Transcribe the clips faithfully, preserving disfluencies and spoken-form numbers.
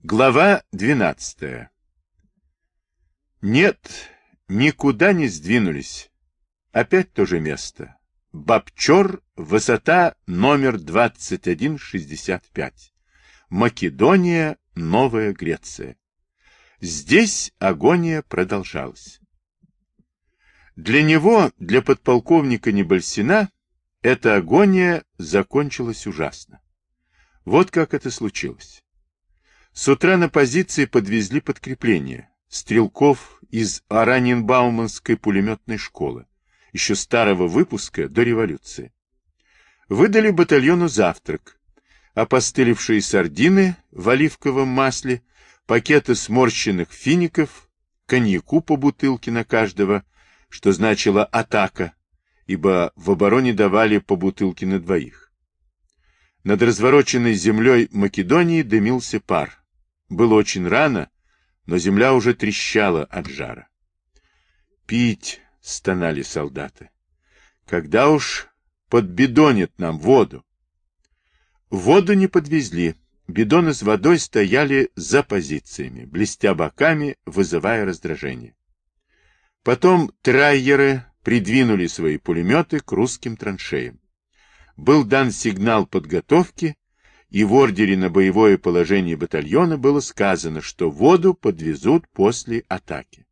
Глава двенадцатая. Нет, никуда не сдвинулись. Опять то же место. Бобчор, высота номер двадцать один шестьдесят пять. Македония, Новая Греция. Здесь агония продолжалась. Для него, для подполковника Небольсина, эта агония закончилась ужасно. Вот как это случилось. С утра на позиции подвезли подкрепление стрелков из Ораньенбауманской пулеметной школы, еще старого выпуска до революции. Выдали батальону завтрак, опостылевшие сардины в оливковом масле, пакеты сморщенных фиников, коньяку по бутылке на каждого, что значило атака, ибо в обороне давали по бутылке на двоих. Над развороченной землей Македонии дымился пар. Было очень рано, но земля уже трещала от жара. «Пить!» — стонали солдаты. «Когда уж подбидонят нам воду?» Воду не подвезли. Бидоны с водой стояли за позициями, блестя боками, вызывая раздражение. Потом трайеры придвинули свои пулеметы к русским траншеям. Был дан сигнал подготовки, и в ордере на боевое положение батальона было сказано, что воду подвезут после атаки.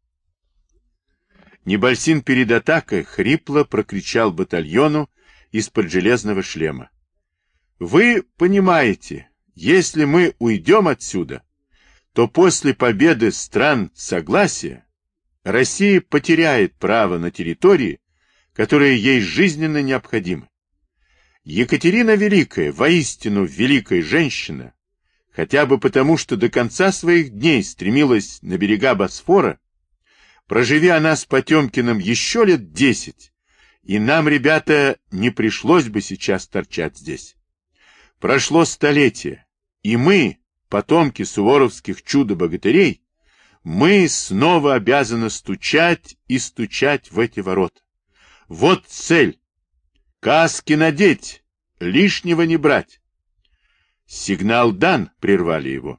Небольсин перед атакой хрипло прокричал батальону из-под железного шлема: «Вы понимаете, если мы уйдем отсюда, то после победы стран согласия Россия потеряет право на территории, которые ей жизненно необходимы. Екатерина Великая, воистину великая женщина, хотя бы потому, что до конца своих дней стремилась на берега Босфора, проживи она с Потемкиным еще лет десять, и нам, ребята, не пришлось бы сейчас торчать здесь. Прошло столетие, и мы, потомки суворовских чудо-богатырей, мы снова обязаны стучать и стучать в эти ворота. Вот цель. Каски надеть, лишнего не брать. Сигнал дан, прервали его.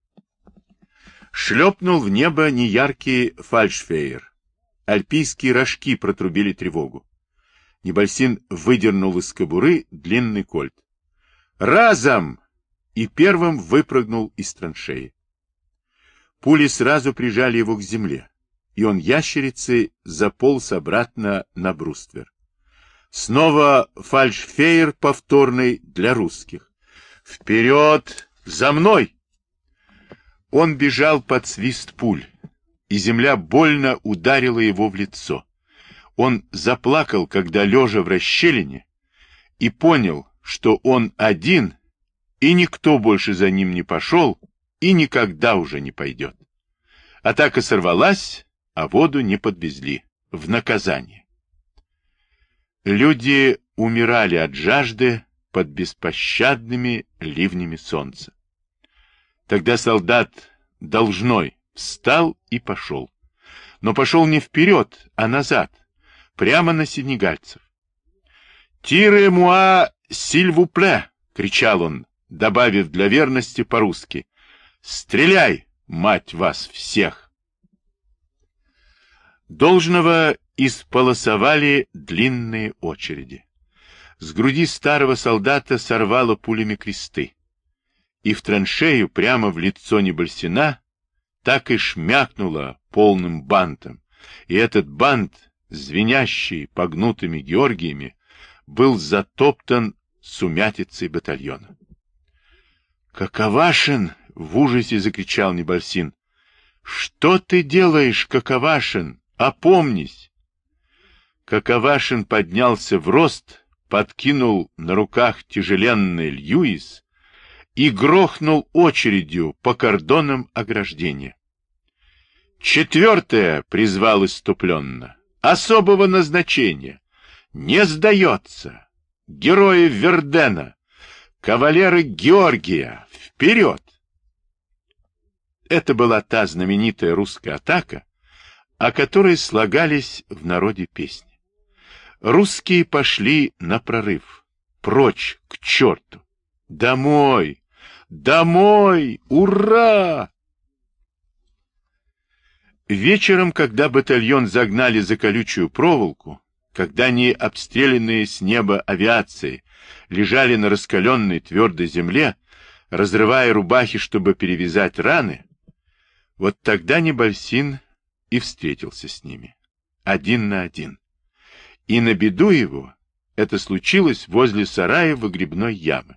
Шлепнул в небо неяркий фальшфейер. Альпийские рожки протрубили тревогу. Небольсин выдернул из кобуры длинный кольт. Разом! И первым выпрыгнул из траншеи. Пули сразу прижали его к земле, и он ящерицей заполз обратно на бруствер. Снова фальшфейер повторный для русских. «Вперед! За мной!» Он бежал под свист пуль, и земля больно ударила его в лицо. Он заплакал, когда, лежа в расщелине, и понял, что он один, и никто больше за ним не пошел, и никогда уже не пойдет. Атака сорвалась, а воду не подвезли. В наказание. Люди умирали от жажды под беспощадными ливнями солнца. Тогда солдат должной встал и пошел. Но пошел не вперед, а назад, прямо на сенегальцев. «Тире муа сильвупле!» — кричал он, добавив для верности по-русски: «Стреляй, мать вас всех!» Должного исполосовали длинные очереди. С груди старого солдата сорвало пулями кресты, и в траншею прямо в лицо Небольсина так и шмякнуло полным бантом, и этот бант, звенящий погнутыми георгиями, был затоптан сумятицей батальона. «Каковашин!» — в ужасе закричал Небольсин. «Что ты делаешь, Каковашин? Опомнись!» Каковашин поднялся в рост, подкинул на руках тяжеленный Льюис и грохнул очередью по кордонам ограждения. «Четвертое!» — призвал иступленно. «Особого назначения! Не сдается! Герои Вердена! Кавалеры Георгия! Вперед!» Это была та знаменитая русская атака, о которой слагались в народе песни. Русские пошли на прорыв, прочь, к черту, домой, Домой! Ура! Вечером, когда батальон загнали за колючую проволоку, когда они, обстрелянные с неба авиацией, лежали на раскаленной твердой земле, разрывая рубахи, чтобы перевязать раны, вот тогда Небольсин и встретился с ними, один на один. И на беду его это случилось возле сарая выгребной ямы.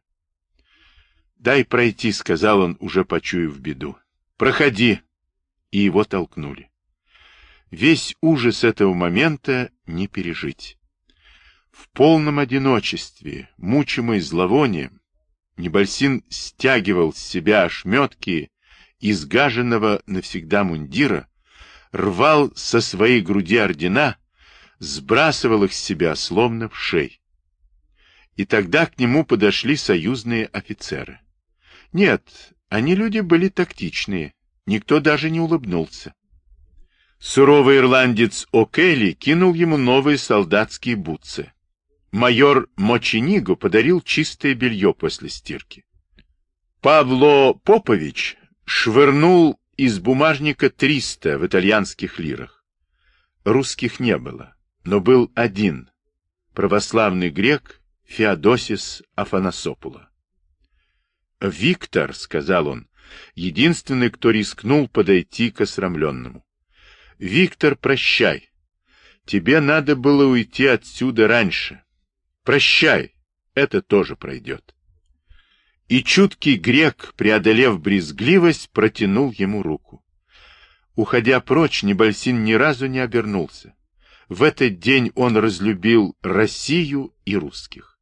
«Дай пройти», — сказал он, уже почуяв беду. «Проходи». И его толкнули. Весь ужас этого момента не пережить. В полном одиночестве, мучимый зловонием, Небольсин стягивал с себя ошметки изгаженного навсегда мундира, рвал со своей груди ордена, сбрасывал их с себя, словно в шей. И тогда к нему подошли союзные офицеры. Нет, они люди были тактичные, никто даже не улыбнулся. Суровый ирландец О'Келли кинул ему новые солдатские бутсы. Майор Мочениго подарил чистое белье после стирки. Павло Попович швырнул из бумажника триста в итальянских лирах. Русских не было, но был один, православный грек Феодосис Афанасопула. «Виктор», — сказал он, единственный, кто рискнул подойти к осрамленному. «Виктор, прощай. Тебе надо было уйти отсюда раньше. Прощай, это тоже пройдет». И чуткий грек, преодолев брезгливость, протянул ему руку. Уходя прочь, Небольсин ни разу не обернулся. В этот день он разлюбил Россию и русских.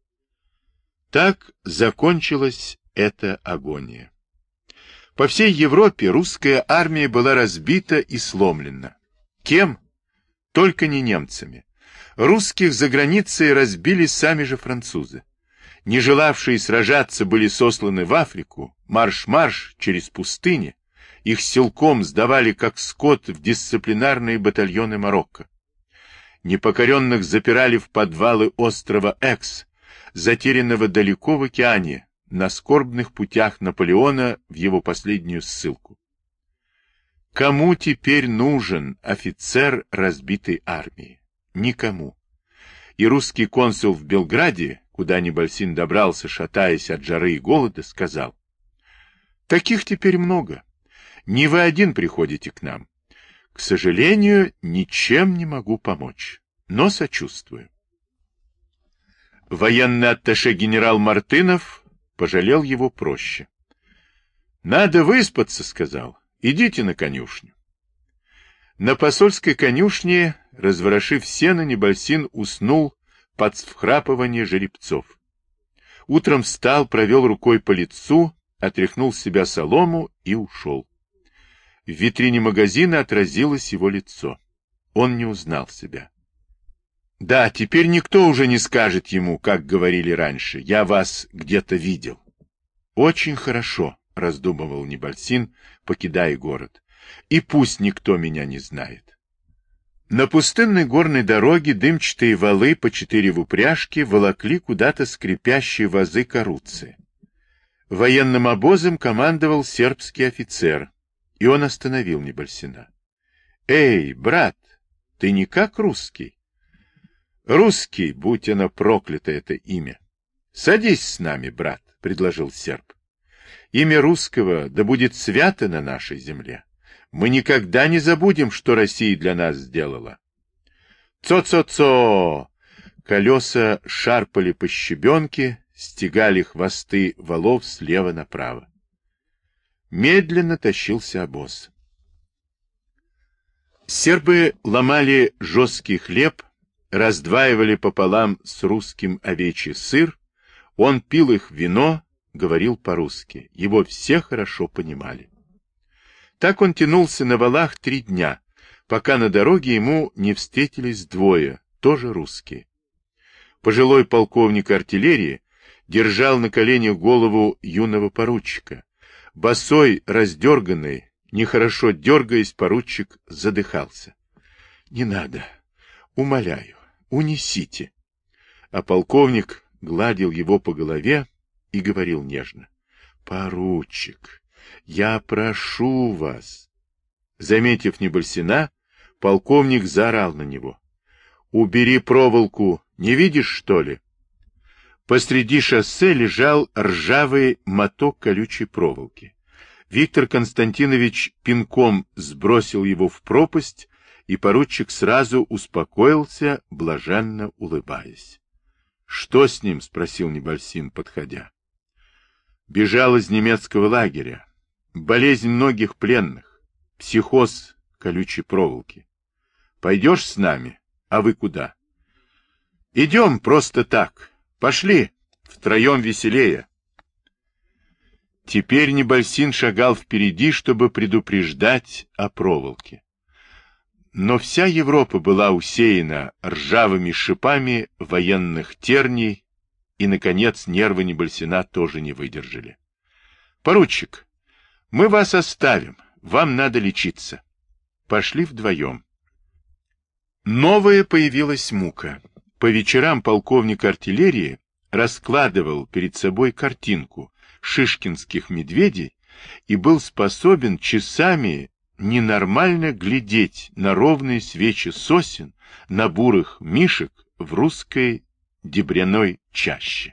Так закончилась эта агония. По всей Европе русская армия была разбита и сломлена. Кем? Только не немцами. Русских за границей разбили сами же французы. Не желавшие сражаться были сосланы в Африку, марш-марш через пустыни. Их силком сдавали как скот в дисциплинарные батальоны Марокко. Непокоренных запирали в подвалы острова Экс, затерянного далеко в океане, на скорбных путях Наполеона в его последнюю ссылку. Кому теперь нужен офицер разбитой армии? Никому. И русский консул в Белграде, куда Небольсин добрался, шатаясь от жары и голода, сказал: «Таких теперь много. Не вы один приходите к нам. К сожалению, ничем не могу помочь, но сочувствую». Военный атташе генерал Мартынов пожалел его проще. «Надо выспаться», — сказал. «Идите на конюшню». На посольской конюшне, разворошив сено, Небольсин уснул под всхрапывание жеребцов. Утром встал, провел рукой по лицу, отряхнул с себя солому и ушел. В витрине магазина отразилось его лицо. Он не узнал себя. Да, теперь никто уже не скажет ему, как говорили раньше: «Я вас где-то видел». «Очень хорошо», — раздумывал Небольсин, покидая город. «И пусть никто меня не знает». На пустынной горной дороге дымчатые валы по четыре в упряжке волокли куда-то скрипящие вазы каруцы. Военным обозом командовал сербский офицер, и он остановил Небольсина. «Эй, брат, ты не как русский?» «Русский, будь оно проклято, это имя». «Садись с нами, брат», — предложил серб. «Имя русского да будет свято на нашей земле. Мы никогда не забудем, что Россия для нас сделала». «Цо-цо-цо!» Колеса шарпали по щебенке, стегали хвосты валов слева направо. Медленно тащился обоз. Сербы ломали жесткий хлеб, раздваивали пополам с русским овечий сыр, он пил их вино, говорил по-русски. Его все хорошо понимали. Так он тянулся на валах три дня, пока на дороге ему не встретились двое, тоже русские. Пожилой полковник артиллерии держал на коленях голову юного поручика. Босой, раздерганный, нехорошо дергаясь, поручик задыхался. «Не надо, умоляю, унесите». А полковник гладил его по голове и говорил нежно: Поручик, я прошу вас. Заметив Небольсина, полковник заорал на него. Убери проволоку, не видишь, что ли? Посреди шоссе лежал ржавый моток колючей проволоки. Виктор Константинович пинком сбросил его в пропасть, и поручик сразу успокоился, блаженно улыбаясь. — Что с ним? — спросил Небольсин, подходя. — Бежал из немецкого лагеря. Болезнь многих пленных. Психоз колючей проволоки. Пойдешь с нами? А вы куда? — Идем просто так. Пошли. Втроем веселее. Теперь Небольсин шагал впереди, чтобы предупреждать о проволоке. Но вся Европа была усеяна ржавыми шипами военных терний, и, наконец, нервы Небольсина тоже не выдержали. — Поручик, мы вас оставим, вам надо лечиться. Пошли вдвоем. Новая появилась мука. По вечерам полковник артиллерии раскладывал перед собой картинку шишкинских медведей и был способен часами ненормально глядеть на ровные свечи сосен, на бурых мишек в русской дебряной чаще.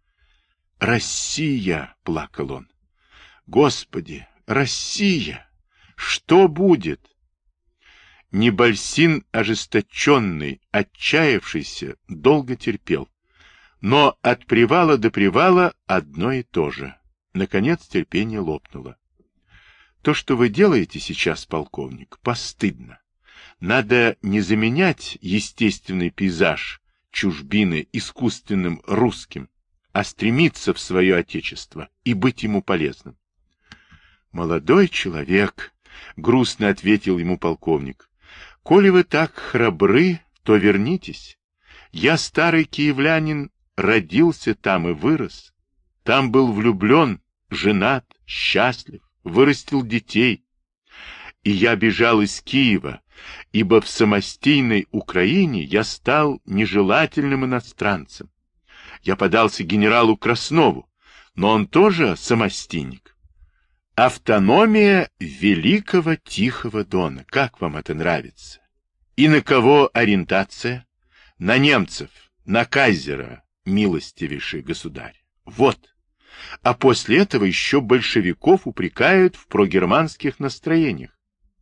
«Россия!» — плакал он. «Господи, Россия! Что будет?» Небольсин, ожесточенный, отчаявшийся, долго терпел. Но от привала до привала одно и то же. Наконец терпение лопнуло. То, что вы делаете сейчас, полковник, постыдно. Надо не заменять естественный пейзаж чужбины искусственным русским, а стремиться в свое отечество и быть ему полезным. Молодой человек, грустно ответил ему полковник, коли вы так храбры, то вернитесь. Я старый киевлянин, родился там и вырос. Там был влюблен, женат, счастлив, вырастил детей. И я бежал из Киева, ибо в самостийной Украине я стал нежелательным иностранцем. Я подался генералу Краснову, но он тоже самостийник. Автономия Великого Тихого Дона. Как вам это нравится? И на кого ориентация? На немцев, на кайзера, милостивейший государь. Вот. А после этого еще большевиков упрекают в прогерманских настроениях.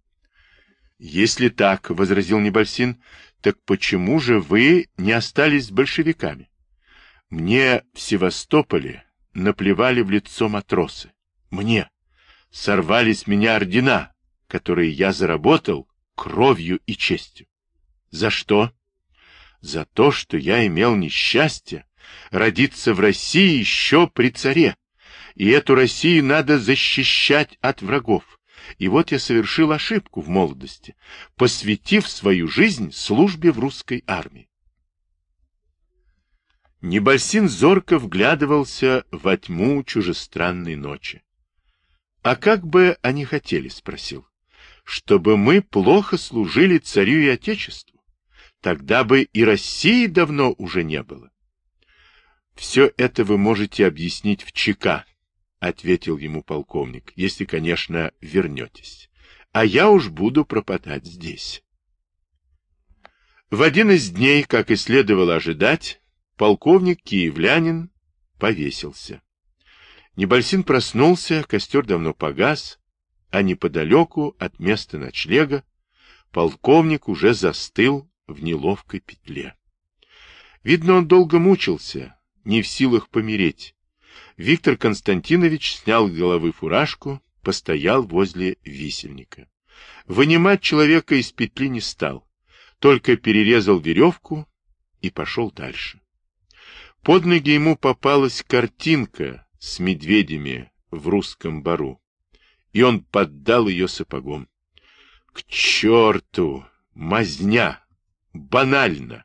Если так, — возразил Небольсин, — так почему же вы не остались с большевиками? Мне в Севастополе наплевали в лицо матросы. Мне сорвали с меня ордена, которые я заработал кровью и честью. За что? За то, что я имел несчастье родиться в России еще при царе, и эту Россию надо защищать от врагов. И вот я совершил ошибку в молодости, посвятив свою жизнь службе в русской армии. Небольсин зорко вглядывался во тьму чужестранной ночи. — А как бы они хотели, — спросил, — чтобы мы плохо служили царю и отечеству? Тогда бы и России давно уже не было. — Все это вы можете объяснить в ЧК, — ответил ему полковник, — если, конечно, вернетесь. А я уж буду пропадать здесь. В один из дней, как и следовало ожидать, полковник-киевлянин повесился. Небольсин проснулся, костер давно погас, а неподалеку от места ночлега полковник уже застыл в неловкой петле. Видно, он долго мучился, не в силах помереть. Виктор Константинович снял с головы фуражку, постоял возле висельника. Вынимать человека из петли не стал, только перерезал веревку и пошел дальше. Под ноги ему попалась картинка с медведями в русском бару, и он поддал ее сапогом. К черту! Мазня! Банально!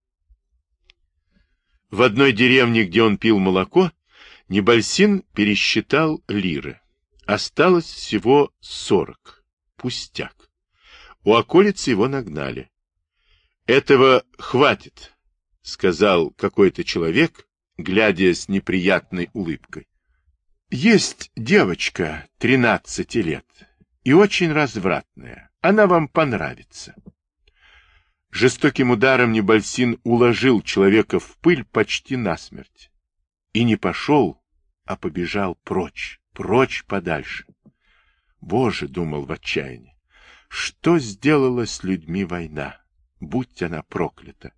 В одной деревне, где он пил молоко, Небольсин пересчитал лиры. Осталось всего сорок. Пустяк. У околицы его нагнали. — Этого хватит, — сказал какой-то человек, глядя с неприятной улыбкой. Есть девочка тринадцати лет и очень развратная. Она вам понравится. Жестоким ударом Небольсин уложил человека в пыль почти насмерть. И не пошел, а побежал прочь, прочь подальше. Боже, думал в отчаянии, что сделала с людьми война? Будь она проклята.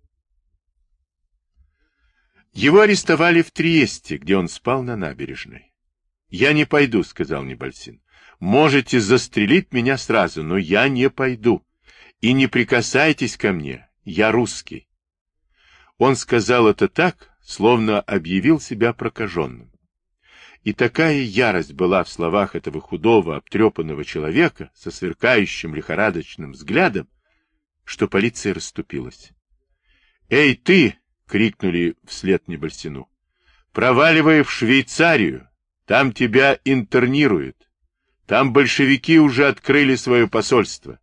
Его арестовали в Триесте, где он спал на набережной. «Я не пойду», — сказал Небольсин. «Можете застрелить меня сразу, но я не пойду. И не прикасайтесь ко мне, я русский». Он сказал это так, словно объявил себя прокаженным. И такая ярость была в словах этого худого, обтрепанного человека со сверкающим лихорадочным взглядом, что полиция расступилась. «Эй, ты!» — крикнули вслед Небольсину. «Проваливай в Швейцарию! Там тебя интернируют! Там большевики уже открыли свое посольство!»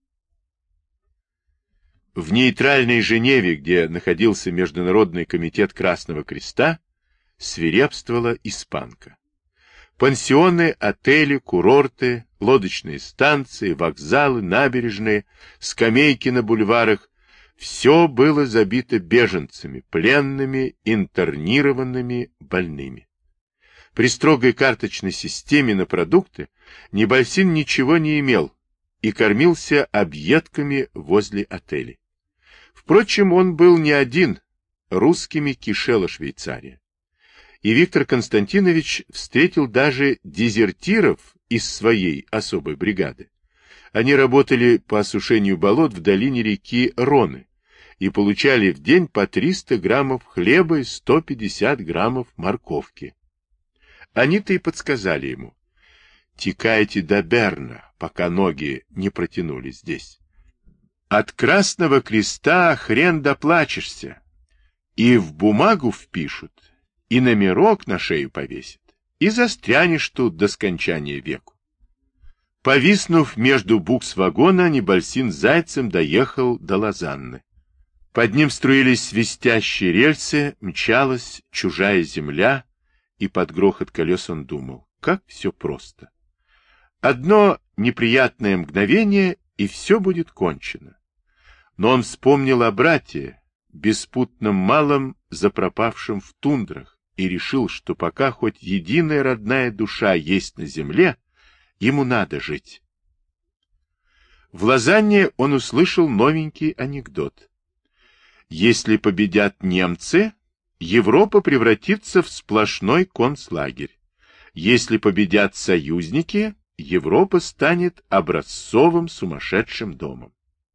В нейтральной Женеве, где находился Международный комитет Красного Креста, свирепствовала испанка. Пансионы, отели, курорты, лодочные станции, вокзалы, набережные, скамейки на бульварах — все было забито беженцами, пленными, интернированными, больными. При строгой карточной системе на продукты Небольсин ничего не имел и кормился объедками возле отелей. Впрочем, он был не один, русскими кишела Швейцария. И Виктор Константинович встретил даже дезертиров из своей особой бригады. Они работали по осушению болот в долине реки Роны и получали в день по триста граммов хлеба и сто пятьдесят граммов морковки. Они-то и подсказали ему: «Текайте до Берна, пока ноги не протянулись здесь. От Красного Креста хрен доплачешься. И в бумагу впишут, и номерок на шею повесят, и застрянешь тут до скончания веку». Повиснув между букс вагона, Небольсин зайцем доехал до Лозанны. Под ним струились свистящие рельсы, мчалась чужая земля, и под грохот колес он думал, как все просто. Одно неприятное мгновение, и все будет кончено. Но он вспомнил о брате, беспутном малом, запропавшем в тундрах, и решил, что пока хоть единая родная душа есть на земле, ему надо жить. В Лозанне он услышал новенький анекдот. Если победят немцы, Европа превратится в сплошной концлагерь. Если победят союзники, Европа станет образцовым сумасшедшим домом.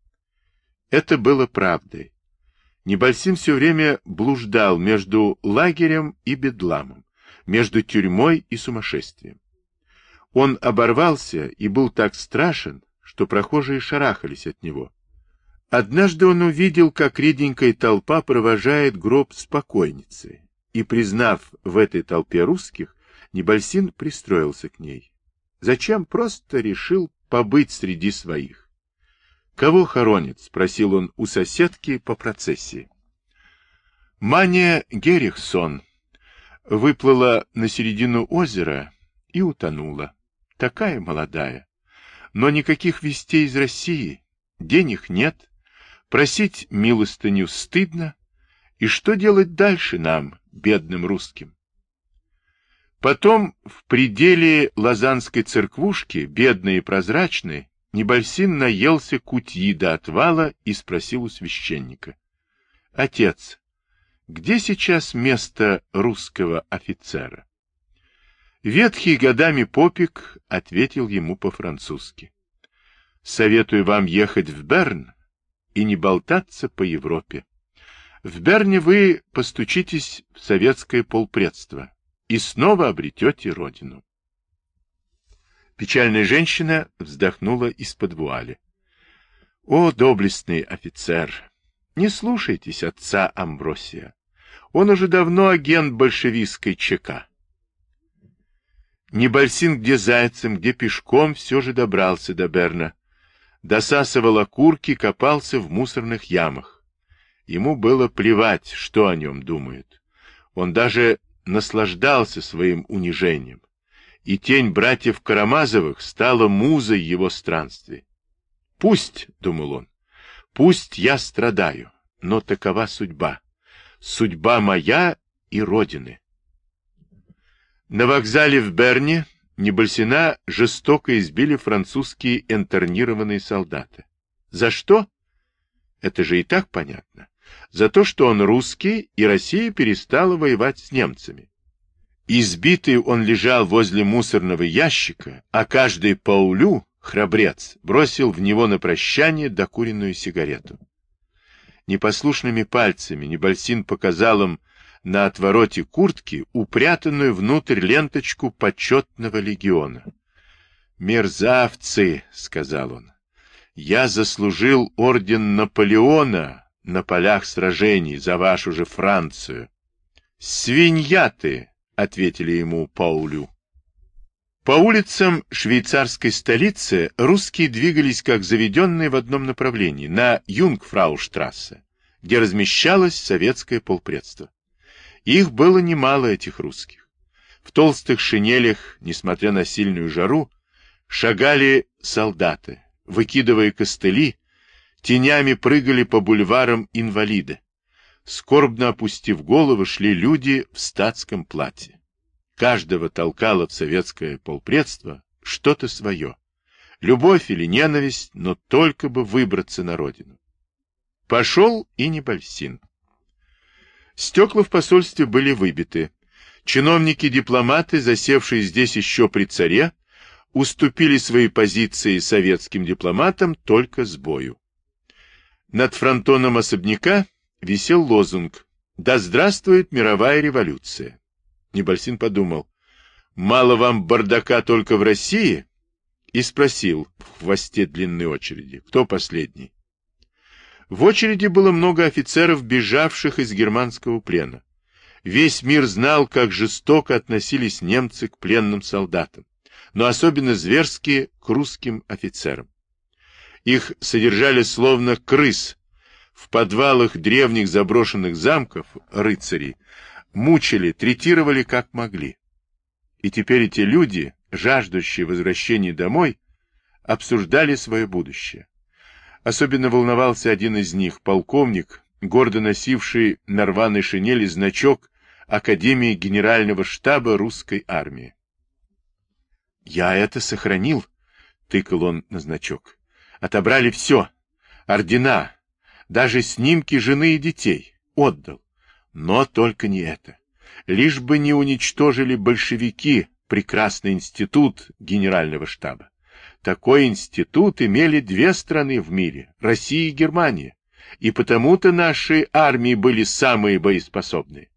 Это было правдой. Небольсин все время блуждал между лагерем и бедламом, между тюрьмой и сумасшествием. Он оборвался и был так страшен, что прохожие шарахались от него. Однажды он увидел, как реденькая толпа провожает гроб с покойницей, и, признав в этой толпе русских, Небольсин пристроился к ней. Зачем? Просто решил побыть среди своих. «Кого хоронят?» — спросил он у соседки по процессии. Маня Герихсон выплыла на середину озера и утонула. Такая молодая. Но никаких вестей из России, денег нет, просить милостыню стыдно. И что делать дальше нам, бедным русским? Потом в пределе Лозаннской церквушки, бедной и прозрачной, Небольсин наелся кутьи до отвала и спросил у священника: «Отец, где сейчас место русского офицера?» Ветхий годами попик ответил ему по-французски: «Советую вам ехать в Берн и не болтаться по Европе. В Берне вы постучитесь в советское полпредство и снова обретете родину». Печальная женщина вздохнула из-под вуали. «О, доблестный офицер, не слушайтесь отца Амбросия. Он уже давно агент большевистской ЧК». Небольсин где зайцем, где пешком все же добрался до Берна. Досасывал окурки, копался в мусорных ямах. Ему было плевать, что о нем думают. Он даже наслаждался своим унижением. и тень братьев Карамазовых стала музой его странствий. «Пусть, — думал он, — пусть я страдаю, но такова судьба, судьба моя и Родины». На вокзале в Берне Небольсина жестоко избили французские интернированные солдаты. За что? Это же и так понятно. За то, что он русский, и Россия перестала воевать с немцами. Избитый он лежал возле мусорного ящика, а каждый Паулю, храбрец, бросил в него на прощание докуренную сигарету. Непослушными пальцами Небольсин показал им на отвороте куртки упрятанную внутрь ленточку почетного легиона. «Мерзавцы!» — сказал он. «Я заслужил орден Наполеона на полях сражений за вашу же Францию». «Свинья ты!» — ответили ему Паулю. По улицам швейцарской столицы русские двигались как заведенные в одном направлении, на Юнгфрауштрассе, где размещалось советское полпредство. Их было немало, этих русских. В толстых шинелях, несмотря на сильную жару, шагали солдаты, выкидывая костыли, тенями прыгали по бульварам инвалиды. Скорбно опустив головы, шли люди в статском платье. Каждого толкало в советское полпредство что-то свое. Любовь или ненависть, но только бы выбраться на родину. Пошел и Небольсин. Стекла в посольстве были выбиты. Чиновники-дипломаты, засевшие здесь еще при царе, уступили свои позиции советским дипломатам только с бою. Над фронтоном особняка висел лозунг «Да здравствует мировая революция». Небольсин подумал, мало вам бардака только в России? И спросил в хвосте длинной очереди, кто последний? В очереди было много офицеров, бежавших из германского плена. Весь мир знал, как жестоко относились немцы к пленным солдатам, но особенно зверски к русским офицерам. Их содержали словно крыс. В подвалах древних заброшенных замков рыцарей мучили, третировали как могли. И теперь эти люди, жаждущие возвращения домой, обсуждали свое будущее. Особенно волновался один из них, полковник, гордо носивший на рваной шинели значок Академии Генерального штаба русской армии. «Я это сохранил», — тыкал он на значок. «Отобрали все, ордена, даже снимки жены и детей. Отдал. Но только не это. Лишь бы не уничтожили большевики прекрасный институт Генерального штаба. Такой институт имели две страны в мире, Россия и Германия, и потому-то наши армии были самые боеспособные».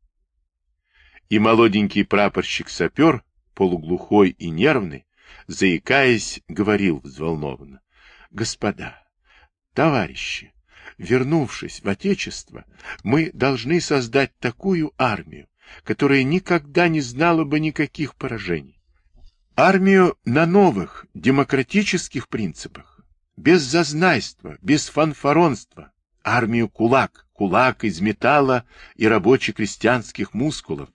И молоденький прапорщик-сапер, полуглухой и нервный, заикаясь, говорил взволнованно: «Господа, товарищи, вернувшись в Отечество, мы должны создать такую армию, которая никогда не знала бы никаких поражений. Армию на новых демократических принципах, без зазнайства, без фанфаронства, армию кулак, кулак из металла и рабоче-крестьянских мускулов».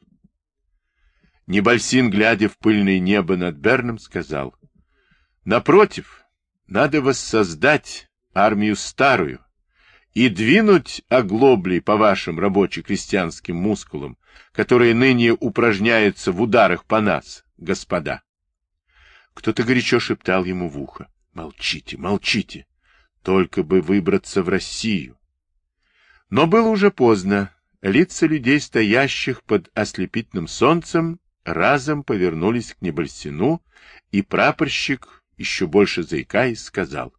Небольсин, глядя в пыльное небо над Берном, сказал: «Напротив, надо воссоздать армию старую и двинуть оглоблей по вашим рабоче-крестьянским мускулам, которые ныне упражняются в ударах по нас, господа». Кто-то горячо шептал ему в ухо: «Молчите, молчите, только бы выбраться в Россию». Но было уже поздно. Лица людей, стоящих под ослепительным солнцем, разом повернулись к Небольсину, и прапорщик, еще больше заикаясь, сказал: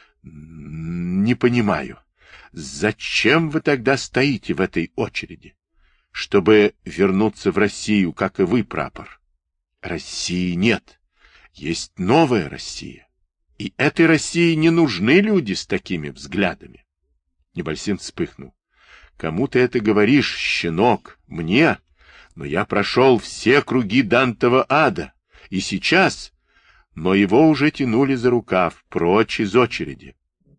«Не понимаю, зачем вы тогда стоите в этой очереди? Чтобы вернуться в Россию, как и вы, прапор. России нет, есть новая Россия, и этой России не нужны люди с такими взглядами». Небольсин вспыхнул. «Кому ты это говоришь, щенок? Мне? Но я прошел все круги Дантова ада, и сейчас...» Но его уже тянули за рукав, прочь из очереди.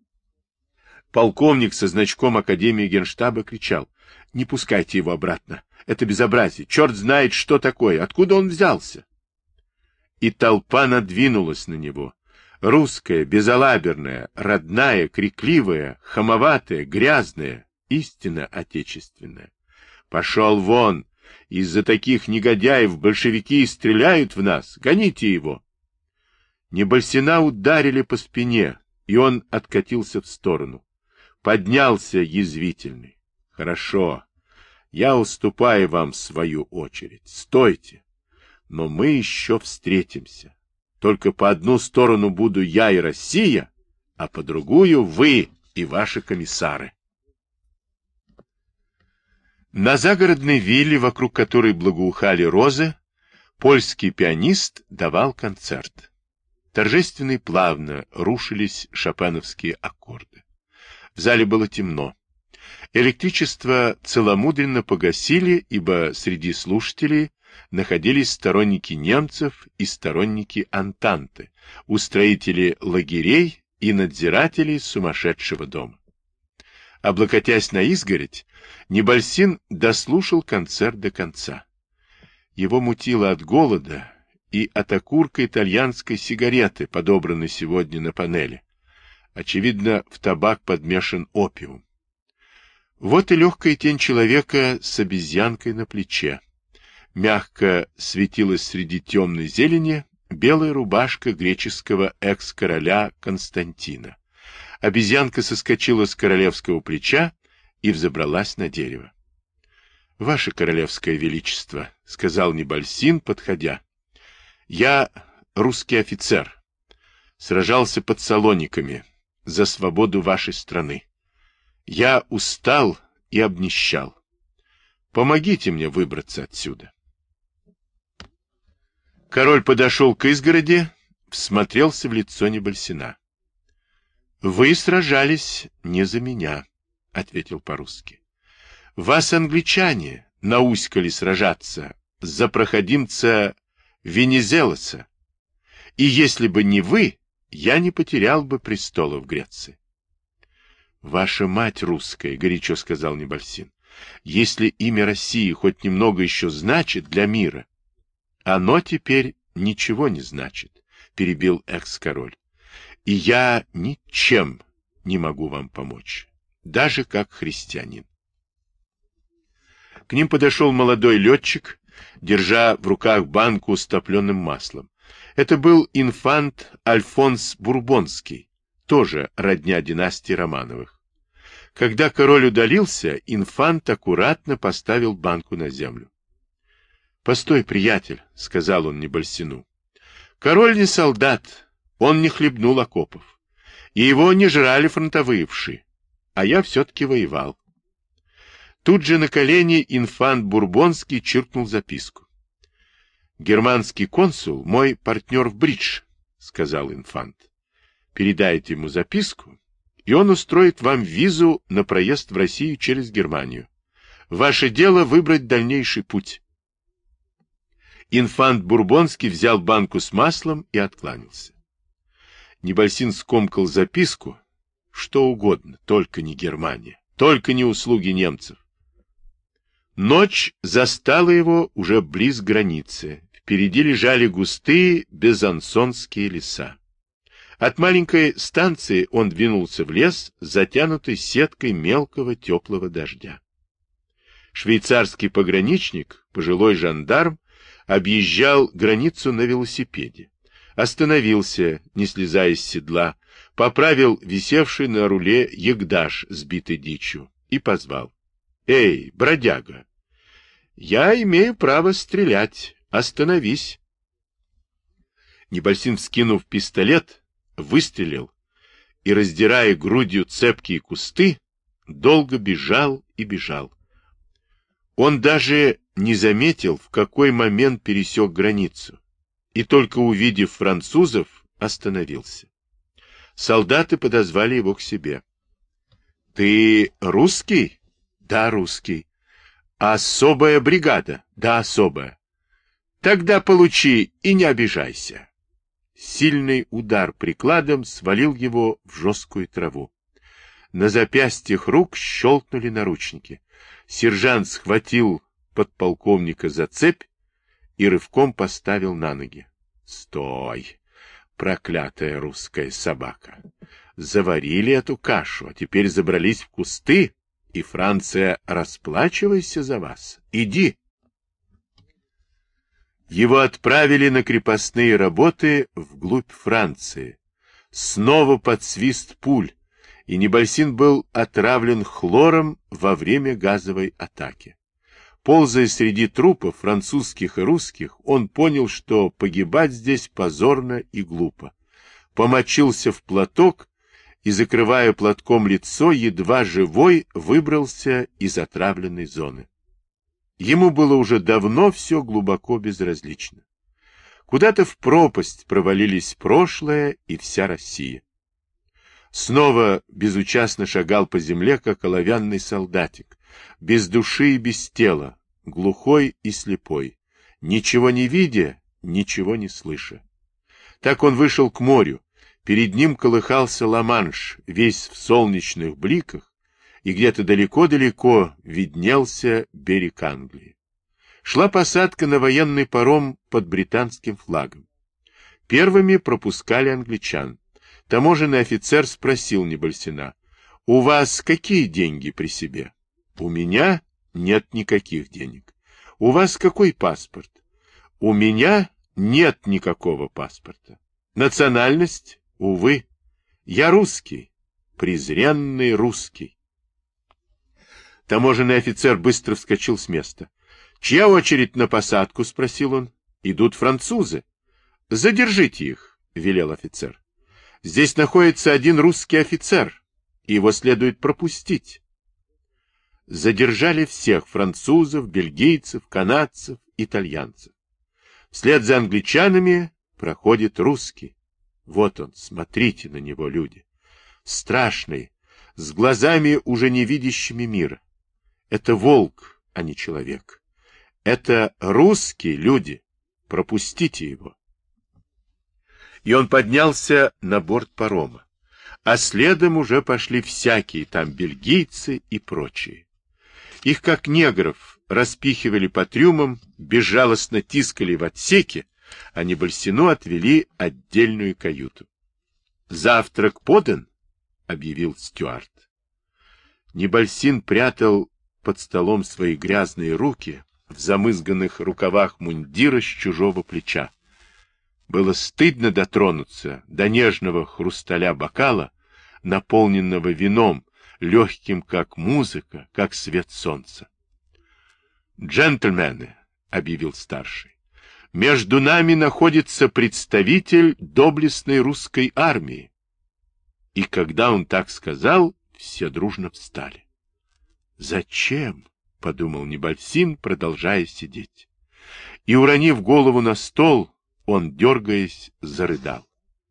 Полковник со значком Академии Генштаба кричал: «Не пускайте его обратно, это безобразие, черт знает, что такое, откуда он взялся». и толпа надвинулась на него. Русская, безалаберная, родная, крикливая, хамоватая, грязная, истинно отечественная. Пошел вон! Из-за таких негодяев большевики стреляют в нас. Гоните его! Небольсина ударили по спине, и он откатился в сторону. Поднялся язвительный. Хорошо, я уступаю вам свою очередь. Стойте! Но мы еще встретимся. Только по одну сторону буду я и Россия, а по другую вы и ваши комиссары. На загородной вилле, вокруг которой благоухали розы, польский пианист давал концерт. Торжественно и плавно рушились шопеновские аккорды. В зале было темно. Электричество целомудренно погасили, ибо среди слушателей находились сторонники немцев и сторонники Антанты, устроители лагерей и надзиратели сумасшедшего дома. Облокотясь на изгородь, Небольсин дослушал концерт до конца. Его мутило от голода и от окурка итальянской сигареты, подобранной сегодня на панели. Очевидно, в табак подмешан опиум. Вот и легкая тень человека с обезьянкой на плече. Мягко светилась среди темной зелени белая рубашка греческого экс-короля Константина. Обезьянка соскочила с королевского плеча и взобралась на дерево. — Ваше королевское величество, — сказал Небольсин, подходя, — я русский офицер, сражался под Салониками за свободу вашей страны. Я устал и обнищал. Помогите мне выбраться отсюда. Король подошел к изгороди, всмотрелся в лицо Небольсина. — Вы сражались не за меня, — ответил по-русски. — Вас, англичане, науськали сражаться за проходимца Венизелоса. И если бы не вы, я не потерял бы престола в Греции. — Ваша мать русская, — горячо сказал Небольсин, — если имя России хоть немного еще значит для мира, оно теперь ничего не значит, — перебил экс-король. И я ничем не могу вам помочь, даже как христианин. К ним подошел молодой летчик, держа в руках банку с топленым маслом. Это был инфант Альфонс Бурбонский, тоже родня династии Романовых. Когда король удалился, инфант аккуратно поставил банку на землю. — Постой, приятель, — сказал он Небольсину. — Король не солдат, он не хлебнул окопов, и его не жрали фронтовые вши, а я все-таки воевал. Тут же на колени инфант Бурбонский чиркнул записку. — Германский консул — мой партнер в бридж, — сказал инфант. — Передайте ему записку, и он устроит вам визу на проезд в Россию через Германию. Ваше дело выбрать дальнейший путь. Инфант Бурбонский взял банку с маслом и откланялся. Небольсин скомкал записку. Что угодно, только не Германия, только не услуги немцев. Ночь застала его уже близ границы. Впереди лежали густые безансонские леса. От маленькой станции он двинулся в лес, затянутый сеткой мелкого теплого дождя. Швейцарский пограничник, пожилой жандарм, объезжал границу на велосипеде. Остановился, не слезая с седла, поправил висевший на руле ягдаш, сбитый дичью, и позвал. — Эй, бродяга! Я имею право стрелять. Остановись. Небольсин, вскинув пистолет, выстрелил и, раздирая грудью цепкие кусты, долго бежал и бежал. Он даже не заметил, в какой момент пересек границу, и только увидев французов, остановился. Солдаты подозвали его к себе. — Ты русский? — Да, русский. — Особая бригада? — Да, особая. — Тогда получи и не обижайся. Сильный удар прикладом свалил его в жесткую траву. На запястьях рук щелкнули наручники. Сержант схватил подполковника за цепь и рывком поставил на ноги. — Стой, проклятая русская собака. Заварили эту кашу, а теперь забрались в кусты, и Франция, расплачивайся за вас. Иди. Его отправили на крепостные работы вглубь Франции. Снова под свист пуль, и Небольсин был отравлен хлором во время газовой атаки. Ползая среди трупов французских и русских, он понял, что погибать здесь позорно и глупо. Помочился в платок и, закрывая платком лицо, едва живой выбрался из отравленной зоны. Ему было уже давно все глубоко безразлично. Куда-то в пропасть провалились прошлое и вся Россия. Снова безучастно шагал по земле, как оловянный солдатик, без души и без тела, глухой и слепой, ничего не видя, ничего не слыша. Так он вышел к морю, перед ним колыхался Ла-Манш, весь в солнечных бликах, и где-то далеко-далеко виднелся берег Англии. Шла посадка на военный паром под британским флагом. Первыми пропускали англичан. Таможенный офицер спросил Небольсина: «У вас какие деньги при себе?» «У меня нет никаких денег». «У вас какой паспорт?» «У меня нет никакого паспорта». «Национальность?» «Увы, я русский, презренный русский». Таможенный офицер быстро вскочил с места. «Чья очередь на посадку?» — спросил он. «Идут французы». «Задержите их», — велел офицер. «Здесь находится один русский офицер, и его следует пропустить». Задержали всех — французов, бельгийцев, канадцев, итальянцев. Вслед за англичанами проходит русский. Вот он, смотрите на него, люди. Страшный, с глазами уже не видящими мира. Это волк, а не человек. Это русские люди. Пропустите его. И он поднялся на борт парома. А следом уже пошли всякие там бельгийцы и прочие. Их, как негров, распихивали по трюмам, безжалостно тискали в отсеке, а Небольсину отвели отдельную каюту. «Завтрак подан?» — объявил стюард. Небольсин прятал под столом свои грязные руки в замызганных рукавах мундира с чужого плеча. Было стыдно дотронуться до нежного хрусталя бокала, наполненного вином, легким, как музыка, как свет солнца. «Джентльмены», — объявил старший, — «между нами находится представитель доблестной русской армии». И когда он так сказал, все дружно встали. «Зачем?» — подумал Небольсин, продолжая сидеть. И, уронив голову на стол, он, дергаясь, зарыдал.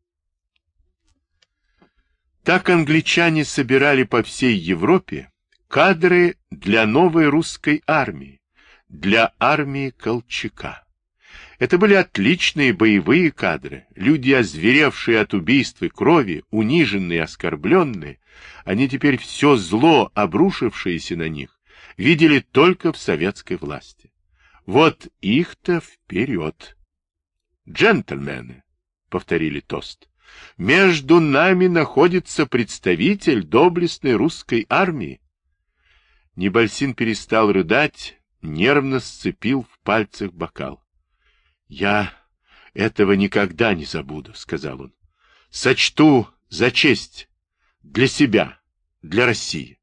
Так англичане собирали по всей Европе кадры для новой русской армии, для армии Колчака. Это были отличные боевые кадры, люди, озверевшие от убийств и крови, униженные и оскорбленные. Они теперь все зло, обрушившееся на них, видели только в советской власти. Вот их-то вперед! «Джентльмены», — повторили тост, — «между нами находится представитель доблестной русской армии». Небольсин перестал рыдать, нервно сцепил в пальцах бокал. «Я этого никогда не забуду», — сказал он. «Сочту за честь для себя, для России».